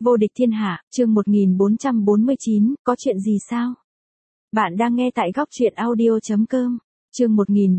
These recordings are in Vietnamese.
Vô địch thiên hạ, chương 1449, có chuyện gì sao? Bạn đang nghe tại góc truyện audio.com. Chương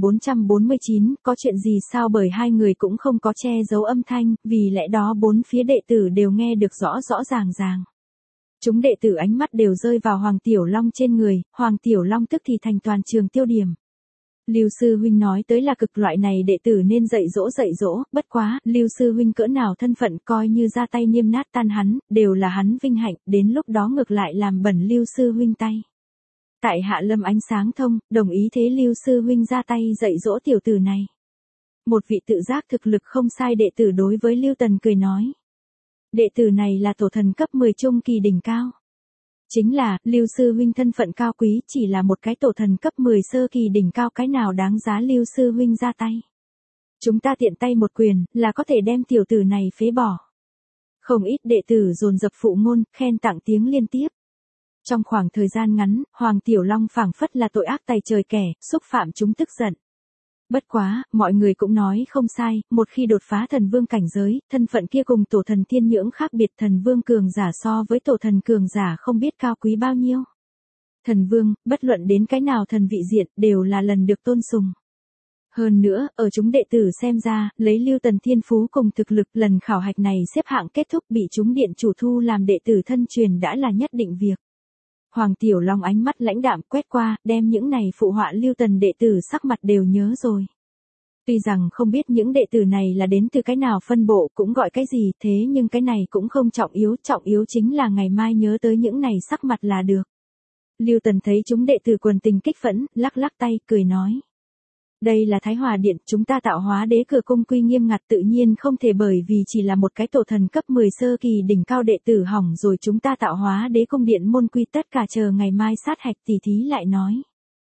1449, có chuyện gì sao? Bởi hai người cũng không có che giấu âm thanh, vì lẽ đó bốn phía đệ tử đều nghe được rõ rõ ràng ràng. Chúng đệ tử ánh mắt đều rơi vào Hoàng Tiểu Long trên người, Hoàng Tiểu Long tức thì thành toàn trường tiêu điểm. Lưu sư huynh nói tới là cực loại này đệ tử nên dạy dỗ, bất quá, Lưu sư huynh cỡ nào thân phận coi như ra tay niêm nát tan hắn, đều là hắn vinh hạnh, đến lúc đó ngược lại làm bẩn Lưu sư huynh tay. Tại hạ Lâm ánh sáng thông, đồng ý thế Lưu sư huynh ra tay dạy dỗ tiểu tử này. Một vị tự giác thực lực không sai đệ tử đối với Lưu Tần cười nói. Đệ tử này là tổ thần cấp 10 trung kỳ đỉnh cao. Chính là, Lưu sư huynh thân phận cao quý chỉ là một cái tổ thần cấp 10 sơ kỳ đỉnh cao, cái nào đáng giá Lưu sư huynh ra tay. Chúng ta tiện tay một quyền, là có thể đem tiểu tử này phế bỏ. Không ít đệ tử dồn dập phụ ngôn, khen tặng tiếng liên tiếp. Trong khoảng thời gian ngắn, Hoàng Tiểu Long phảng phất là tội ác tày trời kẻ, xúc phạm chúng tức giận. Bất quá, mọi người cũng nói không sai, một khi đột phá thần vương cảnh giới, thân phận kia cùng tổ thần thiên nhưỡng khác biệt, thần vương cường giả so với tổ thần cường giả không biết cao quý bao nhiêu. Thần vương, bất luận đến cái nào thần vị diện, đều là lần được tôn sùng. Hơn nữa, ở chúng đệ tử xem ra, lấy Lưu Tần thiên phú cùng thực lực, lần khảo hạch này xếp hạng kết thúc bị chúng điện chủ thu làm đệ tử thân truyền đã là nhất định việc. Hoàng Tiểu Long ánh mắt lãnh đạm quét qua, đem những này phụ họa Lưu Tần đệ tử sắc mặt đều nhớ rồi. Tuy rằng không biết những đệ tử này là đến từ cái nào phân bộ cũng gọi cái gì, thế nhưng cái này cũng không trọng yếu chính là ngày mai nhớ tới những này sắc mặt là được. Lưu Tần thấy chúng đệ tử quần tình kích phẫn, lắc lắc tay, cười nói. Đây là Thái Hòa Điện, chúng ta tạo hóa đế cửa cung quy nghiêm ngặt, tự nhiên không thể bởi vì chỉ là một cái tổ thần cấp 10 sơ kỳ đỉnh cao đệ tử hỏng rồi chúng ta tạo hóa đế cung điện môn quy, tất cả chờ ngày mai sát hạch tỉ thí lại nói.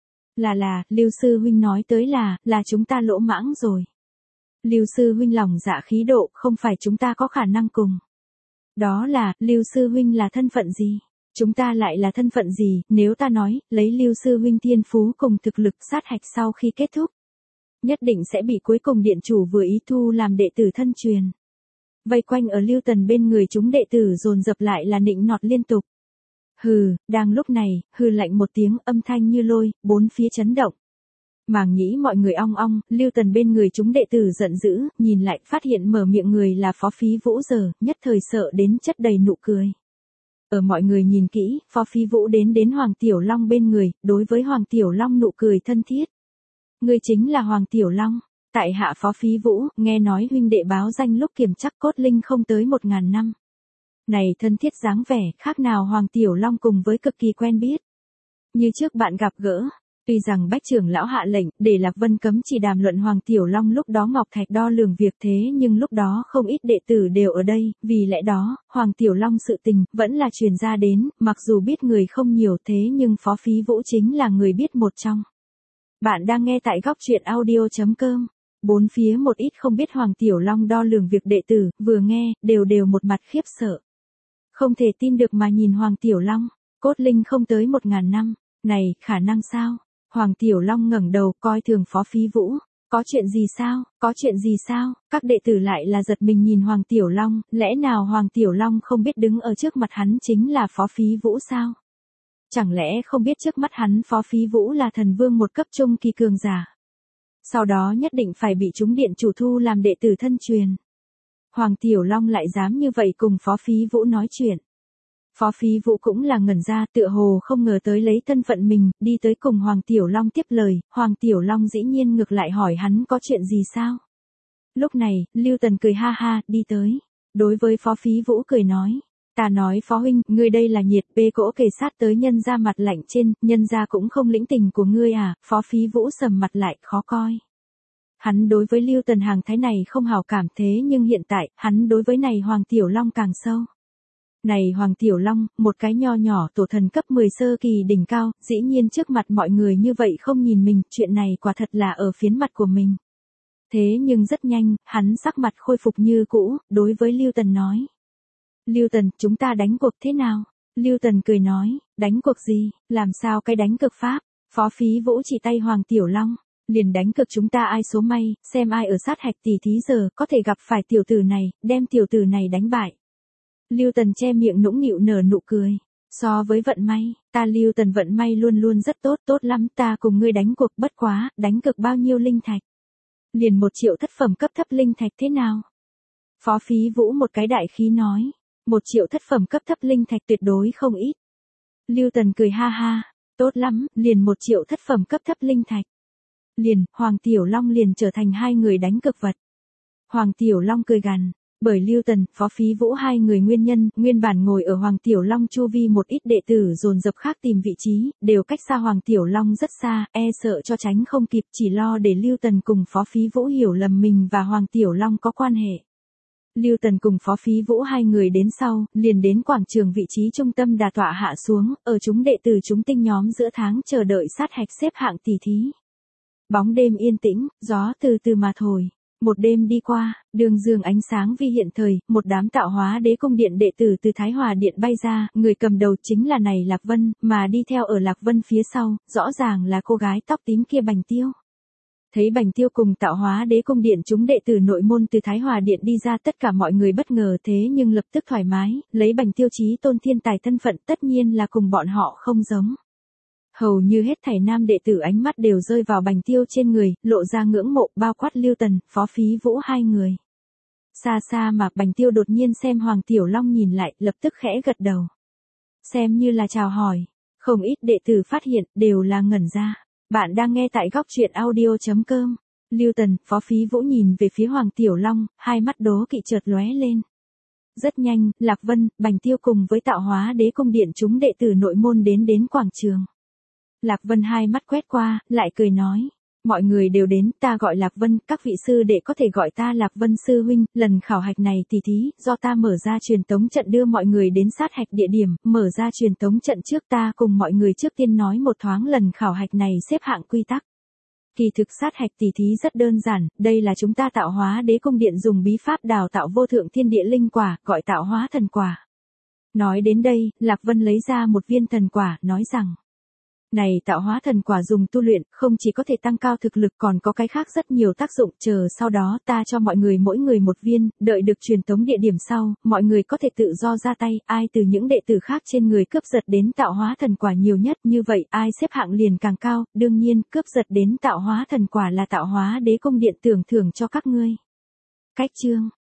Lưu sư huynh nói tới là chúng ta lỗ mãng rồi. Lưu sư huynh lòng dạ khí độ, không phải chúng ta có khả năng cùng. Đó là, Lưu sư huynh là thân phận gì? Chúng ta lại là thân phận gì? Nếu ta nói, lấy Lưu sư huynh thiên phú cùng thực lực, sát hạch sau khi kết thúc, nhất định sẽ bị cuối cùng điện chủ vừa ý thu làm đệ tử thân truyền. Vây quanh ở Lưu Tần bên người chúng đệ tử dồn dập lại là nịnh nọt liên tục. Hừ, đang lúc này, hừ lạnh một tiếng, âm thanh như lôi, bốn phía chấn động. Màng nhĩ mọi người ong ong, Lưu Tần bên người chúng đệ tử giận dữ, nhìn lại phát hiện mở miệng người là Phó Phí Vũ giờ, nhất thời sợ đến chất đầy nụ cười. Ở mọi người nhìn kỹ, Phó Phí Vũ đến Hoàng Tiểu Long bên người, đối với Hoàng Tiểu Long nụ cười thân thiết. Ngươi chính là Hoàng Tiểu Long, tại hạ Phó Phí Vũ, nghe nói huynh đệ báo danh lúc kiểm chắc cốt linh không tới 1000 năm. Này thân thiết dáng vẻ, khác nào Hoàng Tiểu Long cùng với cực kỳ quen biết. Như trước bạn gặp gỡ, tuy rằng Bách trưởng lão hạ lệnh, để Lạc Vân cấm chỉ đàm luận Hoàng Tiểu Long lúc đó Ngọc Thạch đo lường việc, thế nhưng lúc đó không ít đệ tử đều ở đây, vì lẽ đó, Hoàng Tiểu Long sự tình, vẫn là truyền ra đến, mặc dù biết người không nhiều thế nhưng Phó Phí Vũ chính là người biết một trong. Bạn đang nghe tại góc truyện audio.com. Bốn phía một ít không biết Hoàng Tiểu Long đo lường việc đệ tử, vừa nghe, đều một mặt khiếp sợ. Không thể tin được mà nhìn Hoàng Tiểu Long, cốt linh không tới 1000 năm, này, khả năng sao? Hoàng Tiểu Long ngẩng đầu, coi thường Phó Phí Vũ, có chuyện gì sao? Các đệ tử lại là giật mình nhìn Hoàng Tiểu Long, lẽ nào Hoàng Tiểu Long không biết đứng ở trước mặt hắn chính là Phó Phí Vũ sao? Chẳng lẽ không biết trước mắt hắn Phó Phí Vũ là thần vương một cấp trung kỳ cường giả? Sau đó nhất định phải bị chúng điện chủ thu làm đệ tử thân truyền. Hoàng Tiểu Long lại dám như vậy cùng Phó Phí Vũ nói chuyện. Phó Phí Vũ cũng là ngẩn ra, tựa hồ không ngờ tới lấy thân phận mình, đi tới cùng Hoàng Tiểu Long tiếp lời, Hoàng Tiểu Long dĩ nhiên ngược lại hỏi hắn có chuyện gì sao? Lúc này, Lưu Tần cười ha ha, đi tới. Đối với Phó Phí Vũ cười nói. Ta nói Phó huynh, ngươi đây là nhiệt bê cỗ kề sát tới nhân ra mặt lạnh trên, nhân ra cũng không lĩnh tình của ngươi à? Phó Phí Vũ sầm mặt lại, khó coi. Hắn đối với Lưu Tần hàng thái này không hảo cảm, thế nhưng hiện tại, hắn đối với này Hoàng Tiểu Long càng sâu. Này Hoàng Tiểu Long, một cái nho nhỏ tổ thần cấp 10 sơ kỳ đỉnh cao, dĩ nhiên trước mặt mọi người như vậy không nhìn mình, chuyện này quả thật là ở phiến mặt của mình. Thế nhưng rất nhanh, hắn sắc mặt khôi phục như cũ, đối với Lưu Tần nói. Lưu Tần, chúng ta đánh cuộc thế nào? Lưu Tần cười nói, đánh cuộc gì, làm sao cái đánh cực pháp? Phó Phí Vũ chỉ tay Hoàng Tiểu Long, liền đánh cực chúng ta ai số may, xem ai ở sát hạch tỉ thí giờ có thể gặp phải tiểu tử này, đem tiểu tử này đánh bại. Lưu Tần che miệng nũng nịu nở nụ cười. So với vận may, ta Lưu Tần vận may luôn luôn rất tốt, tốt lắm, ta cùng ngươi đánh cuộc, bất quá, đánh cược bao nhiêu linh thạch? Liền 1 triệu thất phẩm cấp thấp linh thạch thế nào? Phó Phí Vũ một cái đại khí nói, 1 triệu thất phẩm cấp thấp linh thạch tuyệt đối không ít. Lưu Tần cười ha ha, tốt lắm, liền 1 triệu thất phẩm cấp thấp linh thạch. Liền, Hoàng Tiểu Long liền trở thành hai người đánh cược vật. Hoàng Tiểu Long cười gằn, bởi Lưu Tần, Phó Phí Vũ hai người nguyên nhân, nguyên bản ngồi ở Hoàng Tiểu Long chu vi một ít đệ tử dồn dập khác tìm vị trí, đều cách xa Hoàng Tiểu Long rất xa, e sợ cho tránh không kịp, chỉ lo để Lưu Tần cùng Phó Phí Vũ hiểu lầm mình và Hoàng Tiểu Long có quan hệ. Lưu Tần cùng Phó Phí Vũ hai người đến sau, liền đến quảng trường vị trí trung tâm đà tọa hạ xuống, ở chúng đệ tử chúng tinh nhóm giữa tháng chờ đợi sát hạch xếp hạng tỷ thí. Bóng đêm yên tĩnh, gió từ từ mà thổi. Một đêm đi qua, đường dương ánh sáng vi hiện thời, một đám tạo hóa đế cung điện đệ tử từ Thái Hòa Điện bay ra, người cầm đầu chính là này Lạc Vân, mà đi theo ở Lạc Vân phía sau, rõ ràng là cô gái tóc tím kia Bành Tiêu. Thấy Bành Tiêu cùng tạo hóa đế cung điện chúng đệ tử nội môn từ Thái Hòa Điện đi ra, tất cả mọi người bất ngờ thế nhưng lập tức thoải mái, lấy Bành Tiêu chí tôn thiên tài thân phận tất nhiên là cùng bọn họ không giống. Hầu như hết thảy nam đệ tử ánh mắt đều rơi vào Bành Tiêu trên người, lộ ra ngưỡng mộ, bao quát Lưu Tần, Phó Phí Vũ hai người. Xa xa mà Bành Tiêu đột nhiên xem Hoàng Tiểu Long nhìn lại, lập tức khẽ gật đầu. Xem như là chào hỏi, không ít đệ tử phát hiện, đều là ngẩn ra. Bạn đang nghe tại góc truyện audio.com. Lưu Tần, Phó Phí Vũ nhìn về phía Hoàng Tiểu Long, hai mắt đố kỵ chợt lóe lên. Rất nhanh, Lạc Vân, Bành Tiêu cùng với tạo hóa đế cung điện chúng đệ tử nội môn đến quảng trường. Lạc Vân hai mắt quét qua, lại cười nói. Mọi người đều đến, ta gọi Lạc Vân, các vị sư đệ có thể gọi ta Lạc Vân sư huynh, lần khảo hạch này tỷ thí, do ta mở ra truyền tống trận đưa mọi người đến sát hạch địa điểm, mở ra truyền tống trận trước ta cùng mọi người trước tiên nói một thoáng lần khảo hạch này xếp hạng quy tắc. Kỳ thực sát hạch tỷ thí rất đơn giản, đây là chúng ta tạo hóa đế cung điện dùng bí pháp đào tạo vô thượng thiên địa linh quả, gọi tạo hóa thần quả. Nói đến đây, Lạc Vân lấy ra một viên thần quả, nói rằng. Này tạo hóa thần quả dùng tu luyện, không chỉ có thể tăng cao thực lực còn có cái khác rất nhiều tác dụng, chờ sau đó ta cho mọi người mỗi người một viên, đợi được truyền tống địa điểm sau, mọi người có thể tự do ra tay, ai từ những đệ tử khác trên người cướp giật đến tạo hóa thần quả nhiều nhất, như vậy ai xếp hạng liền càng cao, đương nhiên, cướp giật đến tạo hóa thần quả là tạo hóa đế cung điện tưởng thưởng cho các ngươi. Cách chương